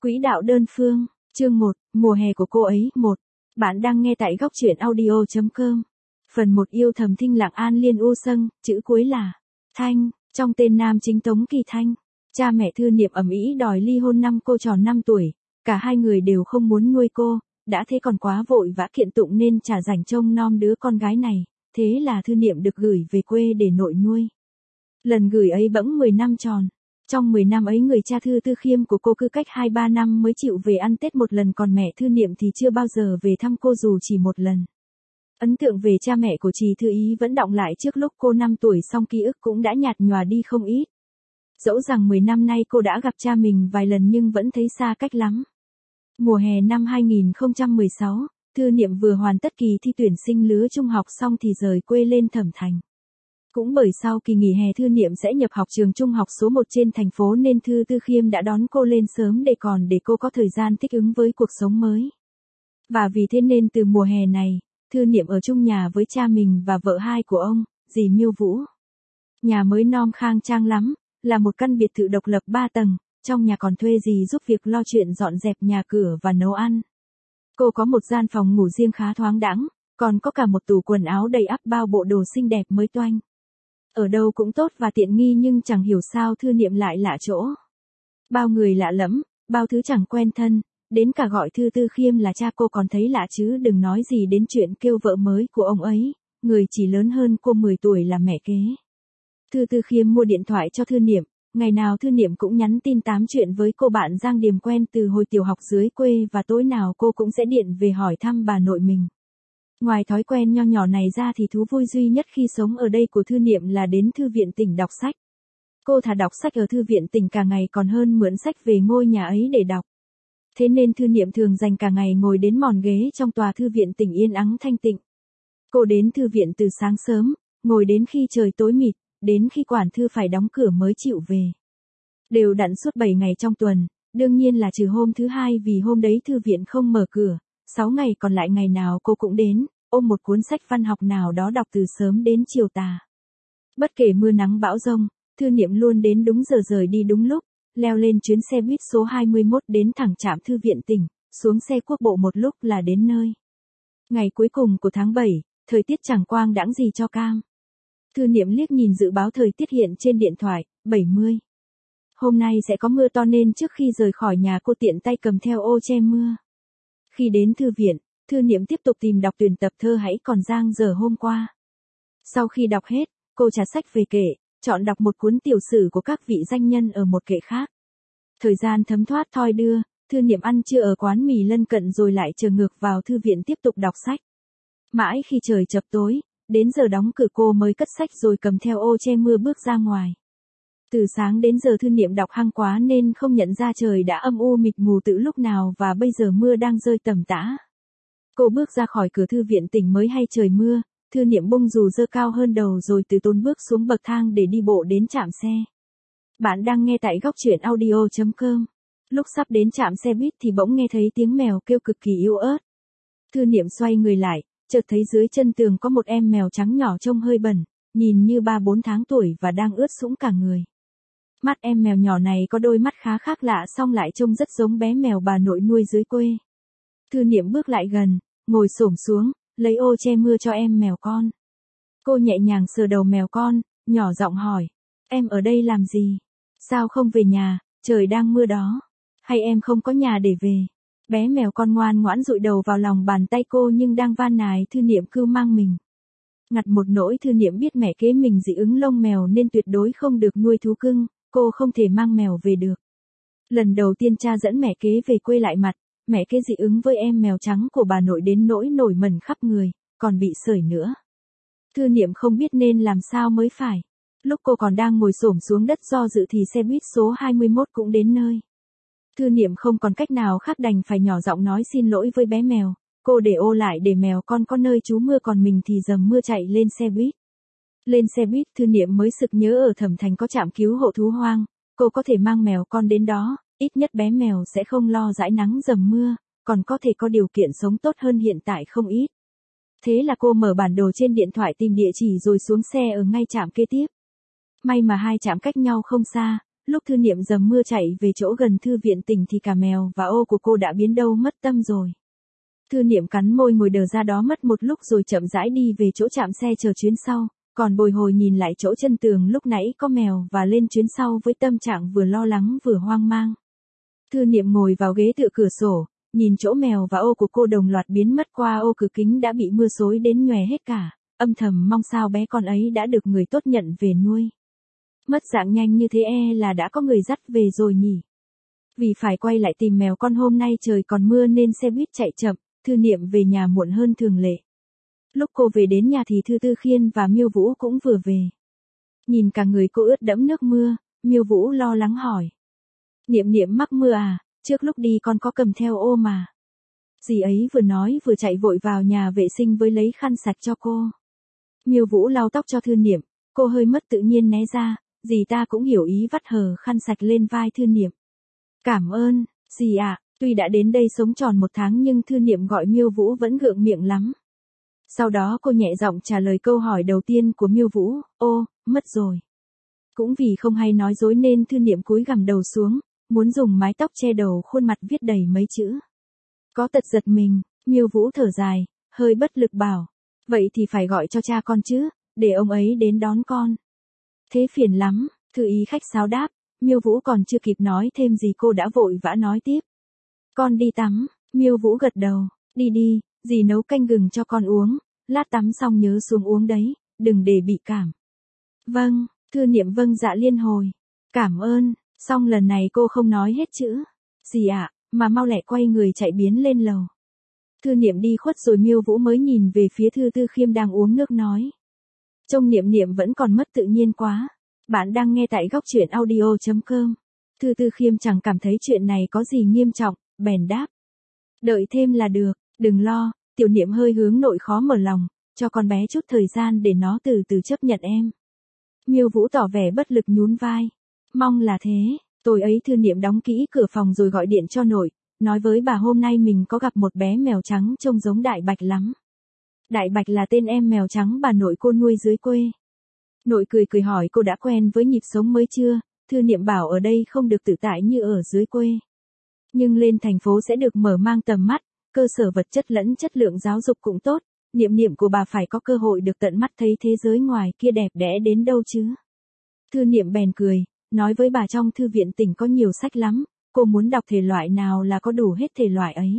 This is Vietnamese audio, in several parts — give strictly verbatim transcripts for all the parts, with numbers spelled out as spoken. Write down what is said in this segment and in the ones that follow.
Quỹ đạo đơn phương, chương một, mùa hè của cô ấy, một. Bạn đang nghe tại góc truyện audio chấm com. Phần một yêu thầm Thinh Lặng An Liên U Sâng, chữ cuối là Thanh, trong tên nam chính Tống Kỳ Thanh. Cha mẹ Thư Niệm ầm ĩ đòi ly hôn năm cô tròn năm tuổi, cả hai người đều không muốn nuôi cô, đã thế còn quá vội vã kiện tụng nên chả rảnh trông nom đứa con gái này, thế là Thư Niệm được gửi về quê để nội nuôi. Lần gửi ấy bẵng mười năm tròn. Trong mười năm ấy người cha Thư Tư Khiêm của cô cứ cách hai ba năm mới chịu về ăn Tết một lần, còn mẹ Thư Niệm thì chưa bao giờ về thăm cô dù chỉ một lần. Ấn tượng về cha mẹ của Trì Thư Ý vẫn đọng lại trước lúc cô năm tuổi, song ký ức cũng đã nhạt nhòa đi không ít. Dẫu rằng mười năm nay cô đã gặp cha mình vài lần nhưng vẫn thấy xa cách lắm. Mùa hè năm hai nghìn không trăm mười sáu, Thư Niệm vừa hoàn tất kỳ thi tuyển sinh lứa trung học xong thì rời quê lên Thẩm Thành. Cũng bởi sau kỳ nghỉ hè Thư Niệm sẽ nhập học trường trung học số một trên thành phố nên Thư Tư Khiêm đã đón cô lên sớm để còn để cô có thời gian thích ứng với cuộc sống mới. Và vì thế nên từ mùa hè này, Thư Niệm ở chung nhà với cha mình và vợ hai của ông, dì Miêu Vũ. Nhà mới non khang trang lắm, là một căn biệt thự độc lập ba tầng, trong nhà còn thuê dì giúp việc lo chuyện dọn dẹp nhà cửa và nấu ăn. Cô có một gian phòng ngủ riêng khá thoáng đãng, còn có cả một tủ quần áo đầy ắp bao bộ đồ xinh đẹp mới toanh. Ở đâu cũng tốt và tiện nghi nhưng chẳng hiểu sao Thư Niệm lại lạ chỗ. Bao người lạ lẫm, bao thứ chẳng quen thân, đến cả gọi Thư Tư Khiêm là cha cô còn thấy lạ chứ đừng nói gì đến chuyện kêu vợ mới của ông ấy, người chỉ lớn hơn cô mười tuổi là mẹ kế. Thư Tư Khiêm mua điện thoại cho Thư Niệm, ngày nào Thư Niệm cũng nhắn tin tám chuyện với cô bạn Giang Điềm quen từ hồi tiểu học dưới quê và tối nào cô cũng sẽ điện về hỏi thăm bà nội mình. Ngoài thói quen nho nhỏ này ra thì thú vui duy nhất khi sống ở đây của Thư Niệm là đến thư viện tỉnh đọc sách. Cô thà đọc sách ở thư viện tỉnh cả ngày còn hơn mượn sách về ngôi nhà ấy để đọc. Thế nên Thư Niệm thường dành cả ngày ngồi đến mòn ghế trong tòa thư viện tỉnh yên ắng thanh tịnh. Cô đến thư viện từ sáng sớm, ngồi đến khi trời tối mịt, đến khi quản thư phải đóng cửa mới chịu về. Đều đặn suốt bảy ngày trong tuần, đương nhiên là trừ hôm thứ hai vì hôm đấy thư viện không mở cửa. Sáu ngày còn lại ngày nào cô cũng đến, ôm một cuốn sách văn học nào đó đọc từ sớm đến chiều tà. Bất kể mưa nắng bão giông, Thư Niệm luôn đến đúng giờ rời đi đúng lúc, leo lên chuyến xe buýt số hai mươi mốt đến thẳng trạm thư viện tỉnh, xuống xe quốc bộ một lúc là đến nơi. Ngày cuối cùng của tháng bảy, thời tiết chẳng quang đãng gì cho cam. Thư Niệm liếc nhìn dự báo thời tiết hiện trên điện thoại, bảy mươi. Hôm nay sẽ có mưa to nên trước khi rời khỏi nhà cô tiện tay cầm theo ô che mưa. Khi đến thư viện, Thư Niệm tiếp tục tìm đọc tuyển tập thơ Hãy Còn Giang Dở hôm qua. Sau khi đọc hết, cô trả sách về kệ, chọn đọc một cuốn tiểu sử của các vị danh nhân ở một kệ khác. Thời gian thấm thoát thoi đưa, Thư Niệm ăn trưa ở quán mì lân cận rồi lại trở ngược vào thư viện tiếp tục đọc sách. Mãi khi trời chập tối, đến giờ đóng cửa cô mới cất sách rồi cầm theo ô che mưa bước ra ngoài. Từ sáng đến giờ Thư Niệm đọc hăng quá nên không nhận ra trời đã âm u mịt mù từ lúc nào và bây giờ mưa đang rơi tầm tã. Cô bước ra khỏi cửa thư viện tỉnh mới hay trời mưa, Thư Niệm bung dù dơ cao hơn đầu rồi từ tốn bước xuống bậc thang để đi bộ đến trạm xe. Bạn đang nghe tại góc truyện audio chấm com. Lúc sắp đến trạm xe buýt thì bỗng nghe thấy tiếng mèo kêu cực kỳ yếu ớt. Thư Niệm xoay người lại, chợt thấy dưới chân tường có một em mèo trắng nhỏ trông hơi bẩn, nhìn như ba bốn tháng tuổi và đang ướt sũng cả người. Mắt em mèo nhỏ này có đôi mắt khá khác lạ song lại trông rất giống bé mèo bà nội nuôi dưới quê. Thư Niệm bước lại gần, ngồi xổm xuống, lấy ô che mưa cho em mèo con. Cô nhẹ nhàng sờ đầu mèo con, nhỏ giọng hỏi, em ở đây làm gì? Sao không về nhà, trời đang mưa đó. Hay em không có nhà để về? Bé mèo con ngoan ngoãn dụi đầu vào lòng bàn tay cô nhưng đang van nài Thư Niệm cứ mang mình. Ngặt một nỗi Thư Niệm biết mẹ kế mình dị ứng lông mèo nên tuyệt đối không được nuôi thú cưng, cô không thể mang mèo về được. Lần đầu tiên cha dẫn mẹ kế về quê lại mặt, mẹ kế dị ứng với em mèo trắng của bà nội đến nỗi nổi mẩn khắp người, còn bị sởi nữa. Thư Niệm không biết nên làm sao mới phải. Lúc cô còn đang ngồi xổm xuống đất do dự thì xe buýt số hai mươi mốt cũng đến nơi. Thư Niệm không còn cách nào khác đành phải nhỏ giọng nói xin lỗi với bé mèo. Cô để ô lại để mèo con có nơi trú mưa còn mình thì dầm mưa chạy lên xe buýt. Lên xe buýt Thư Niệm mới sực nhớ ở Thẩm Thành có trạm cứu hộ thú hoang, cô có thể mang mèo con đến đó, ít nhất bé mèo sẽ không lo dãi nắng dầm mưa, còn có thể có điều kiện sống tốt hơn hiện tại không ít. Thế là cô mở bản đồ trên điện thoại tìm địa chỉ rồi xuống xe ở ngay trạm kế tiếp. May mà hai trạm cách nhau không xa, Lúc thư niệm dầm mưa chạy về chỗ gần thư viện tỉnh thì cả mèo và ô của cô đã biến đâu mất tâm rồi. Thư niệm cắn môi ngồi đờ ra đó mất một lúc rồi chậm rãi đi về chỗ trạm xe chờ chuyến sau, còn bồi hồi nhìn lại chỗ chân tường lúc nãy có mèo và lên chuyến sau với tâm trạng vừa lo lắng vừa hoang mang. Thư niệm ngồi vào ghế tựa cửa sổ, nhìn chỗ mèo và ô của cô đồng loạt biến mất qua ô cửa kính đã bị mưa xối đến nhòe hết cả, âm thầm mong sao bé con ấy đã được người tốt nhận về nuôi. Mất dạng nhanh như thế e là đã có người dắt về rồi nhỉ. Vì phải quay lại tìm mèo con hôm nay trời còn mưa nên xe buýt chạy chậm, thư niệm về nhà muộn hơn thường lệ. Lúc cô về đến nhà thì Thư Tư Khiên và Miêu Vũ cũng vừa về. Nhìn cả người cô ướt đẫm nước mưa, Miêu Vũ lo lắng hỏi. Niệm niệm mắc mưa à, trước lúc đi con có cầm theo ô mà. Dì ấy vừa nói vừa chạy vội vào nhà vệ sinh với lấy khăn sạch cho cô. Miêu Vũ lau tóc cho Thư niệm, cô hơi mất tự nhiên né ra, dì ta cũng hiểu ý vắt hờ khăn sạch lên vai Thư niệm. Cảm ơn, dì ạ, tuy đã đến đây sống tròn một tháng nhưng Thư niệm gọi Miêu Vũ vẫn gượng miệng lắm. Sau đó cô nhẹ giọng trả lời câu hỏi đầu tiên của Miêu Vũ, ô, mất rồi. Cũng vì không hay nói dối nên Thư niệm cúi gằm đầu xuống, muốn dùng mái tóc che đầu khuôn mặt viết đầy mấy chữ. Có tật giật mình, Miêu Vũ thở dài, hơi bất lực bảo. Vậy thì phải gọi cho cha con chứ, để ông ấy đến đón con. Thế phiền lắm, Thư ý khách sáo đáp, Miêu Vũ còn chưa kịp nói thêm gì cô đã vội vã nói tiếp. Con đi tắm, Miêu Vũ gật đầu, đi đi, dì nấu canh gừng cho con uống, lát tắm xong nhớ xuống uống đấy, đừng để bị cảm. Vâng, Thư niệm vâng dạ liên hồi. Cảm ơn, xong lần này cô không nói hết chữ. Dì ạ, mà mau lẹ quay người chạy biến lên lầu. Thư niệm đi khuất rồi Miêu Vũ mới nhìn về phía Thư Tư Khiêm đang uống nước nói. Trông niệm niệm vẫn còn mất tự nhiên quá. Bạn đang nghe tại góc truyện audio chấm com. Thư Tư Khiêm chẳng cảm thấy chuyện này có gì nghiêm trọng, bèn đáp. Đợi thêm là được, đừng lo, tiểu niệm hơi hướng nội khó mở lòng, cho con bé chút thời gian để nó từ từ chấp nhận em. Miêu Vũ tỏ vẻ bất lực nhún vai. Mong là thế, tối ấy Thư niệm đóng kỹ cửa phòng rồi gọi điện cho nội, nói với bà hôm nay mình có gặp một bé mèo trắng trông giống Đại Bạch lắm. Đại Bạch là tên em mèo trắng bà nội cô nuôi dưới quê. Nội cười cười hỏi cô đã quen với nhịp sống mới chưa, Thư niệm bảo ở đây không được tự tại như ở dưới quê. Nhưng lên thành phố sẽ được mở mang tầm mắt, cơ sở vật chất lẫn chất lượng giáo dục cũng tốt, niệm niệm của bà phải có cơ hội được tận mắt thấy thế giới ngoài kia đẹp đẽ đến đâu chứ. Thư niệm bèn cười, nói với bà trong thư viện tỉnh có nhiều sách lắm, cô muốn đọc thể loại nào là có đủ hết thể loại ấy.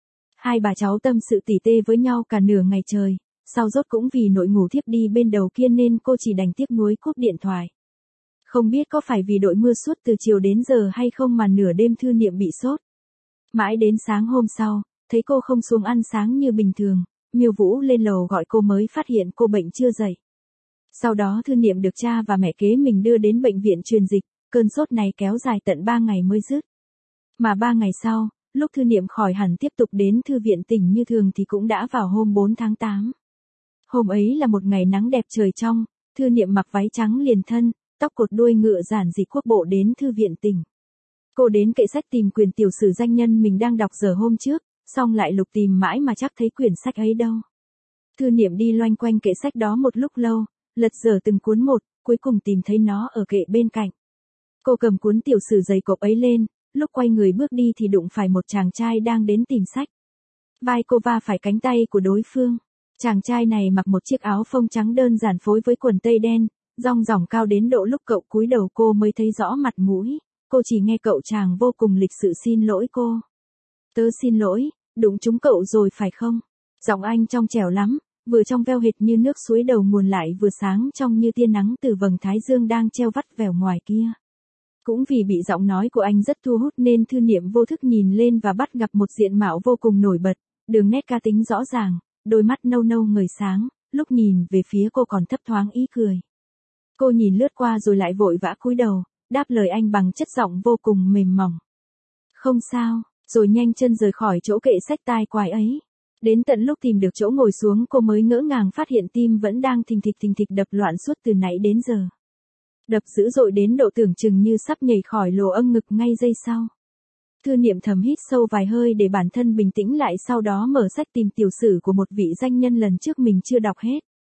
Hai bà cháu tâm sự tỉ tê với nhau cả nửa ngày trời, sau rốt cũng vì nội ngủ thiếp đi bên đầu kia nên cô chỉ đành tiếc nuối cúp điện thoại. Không biết có phải vì đội mưa suốt từ chiều đến giờ hay không mà nửa đêm Thư niệm bị sốt. Mãi đến sáng hôm sau, thấy cô không xuống ăn sáng như bình thường, Miêu Vũ lên lầu gọi cô mới phát hiện cô bệnh chưa dậy. Sau đó Thư niệm được cha và mẹ kế mình đưa đến bệnh viện truyền dịch, cơn sốt này kéo dài tận ba ngày mới dứt. Mà ba ngày sau, lúc Thư niệm khỏi hẳn tiếp tục đến thư viện tỉnh như thường thì cũng đã vào hôm bốn tháng tám. Hôm ấy là một ngày nắng đẹp trời trong, Thư niệm mặc váy trắng liền thân, tóc cột đuôi ngựa giản dị quốc bộ đến thư viện tỉnh. Cô đến kệ sách tìm quyển tiểu sử danh nhân mình đang đọc giờ hôm trước, xong lại lục tìm mãi mà chắc thấy quyển sách ấy đâu. Thư niệm đi loanh quanh kệ sách đó một lúc lâu, lật dở từng cuốn một, cuối cùng tìm thấy nó ở kệ bên cạnh. Cô cầm cuốn tiểu sử dày cộp ấy lên, lúc quay người bước đi thì đụng phải một chàng trai đang đến tìm sách. Vai cô va phải cánh tay của đối phương. Chàng trai này mặc một chiếc áo phông trắng đơn giản phối với quần tây đen, rong ròng cao đến độ lúc cậu cúi đầu cô mới thấy rõ mặt mũi, cô chỉ nghe cậu chàng vô cùng lịch sự xin lỗi cô. Tớ xin lỗi, đụng trúng cậu rồi phải không? Giọng anh trong trẻo lắm, vừa trong veo hệt như nước suối đầu nguồn lại vừa sáng trong như tia nắng từ vầng thái dương đang treo vắt vẻo ngoài kia. Cũng vì bị giọng nói của anh rất thu hút nên Thư niệm vô thức nhìn lên và bắt gặp một diện mạo vô cùng nổi bật, đường nét cá tính rõ ràng, đôi mắt nâu nâu ngời sáng, lúc nhìn về phía cô còn thấp thoáng ý cười. Cô nhìn lướt qua rồi lại vội vã cúi đầu, đáp lời anh bằng chất giọng vô cùng mềm mỏng. Không sao, rồi nhanh chân rời khỏi chỗ kệ sách tai quái ấy. Đến tận lúc tìm được chỗ ngồi xuống cô mới ngỡ ngàng phát hiện tim vẫn đang thình thịch thình thịch đập loạn suốt từ nãy đến giờ. Đập dữ dội đến độ tưởng chừng như sắp nhảy khỏi lỗ âm ngực ngay giây sau. Thư niệm thầm hít sâu vài hơi để bản thân bình tĩnh lại, sau đó mở sách tìm tiểu sử của một vị danh nhân lần trước mình chưa đọc hết.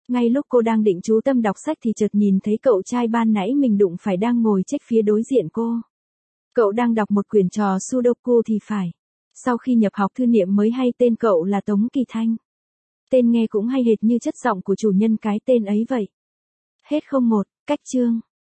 Ngay lúc cô đang định chú tâm đọc sách thì chợt nhìn thấy cậu trai ban nãy mình đụng phải đang ngồi chếch phía đối diện cô. Cậu đang đọc một quyển trò Sudoku thì phải. Sau khi nhập học thư niệm mới hay tên cậu là Tống Kỳ Thanh. Tên nghe cũng hay hệt như chất giọng của chủ nhân cái tên ấy vậy. Hết không một, cách chương.